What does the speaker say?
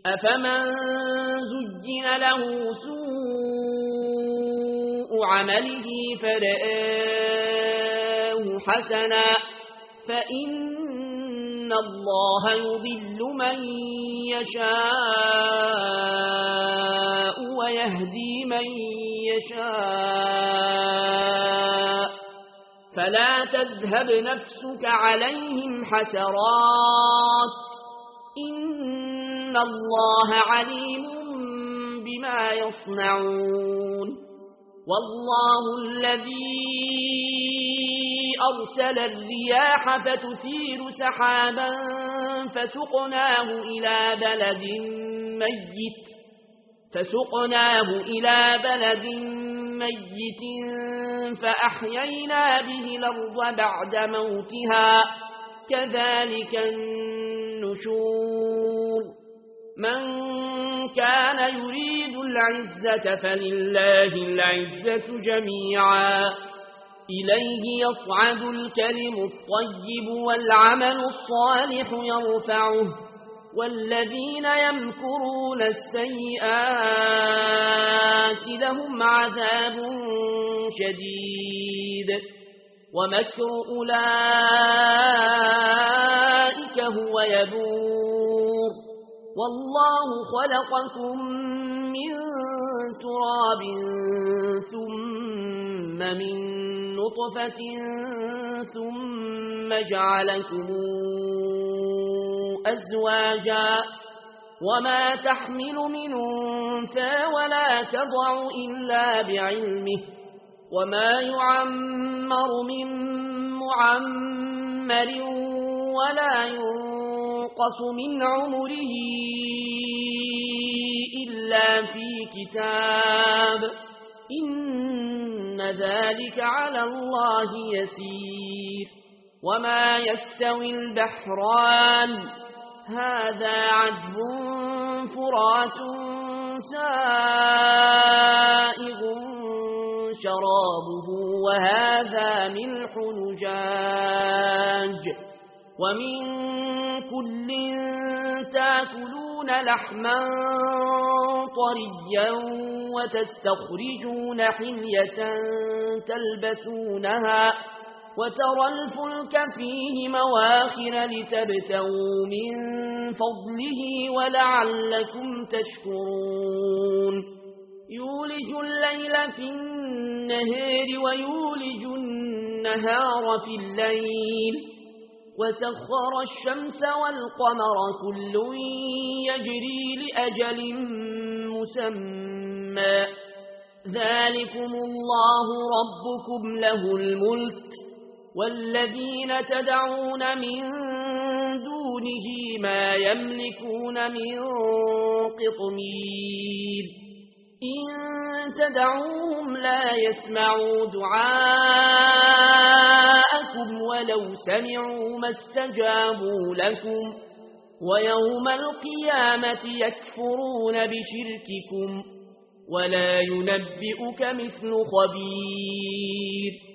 أفمن زين له سوء عمله فرآه حسنا فإن الله يضل من يشاء ويهدي من يشاء فلا تذهب نفسك عليهم حسرات إن الله عليم بما يصنعون والله الذي أرسل الرياح فتثير سحابا فسقناه إلى بلد ميت فأحيينا به الأرض بعد موتها كذلك النشور من كان يريد العزة فلله العزة جميعا إليه يصعد الكلم الطيب والعمل الصالح يرفعه والذين يمكرون السيئات لهم عذاب شديد ومكر أولئك هو يبور والله خلقكم من تراب ثم من نطفة ثم جعلكم أزواجا وما تحمل من أنثى ولا تضع إلا بعلمه وما يعمر من معمر ولا ينقص من عمره إلا في كتاب إن ذلك على الله يسير وما يستوي البحران هذا عذب فرات سائغ شرابه وهذا ملح نجاج ومن كل تاكلون لحما طريا وتستخرجون حلية تلبسونها وترى الفلك فيه مواخر لتبتغوا من فضله ولعلكم تشكرون يولج الليل في النهار ويولج النهار في الليل وسخر الشمس والقمر كل يجري لأجل مسمى ذلكم الله ربكم له الملك والذين تدعون من دونه ما يملكون من قطمير إن تدعوهم لا يسمعوا دعاءكم ولو سمعوا ما استجابوا لكم ويوم القيامة يكفرون بشرككم ولا ينبئك مثل خبير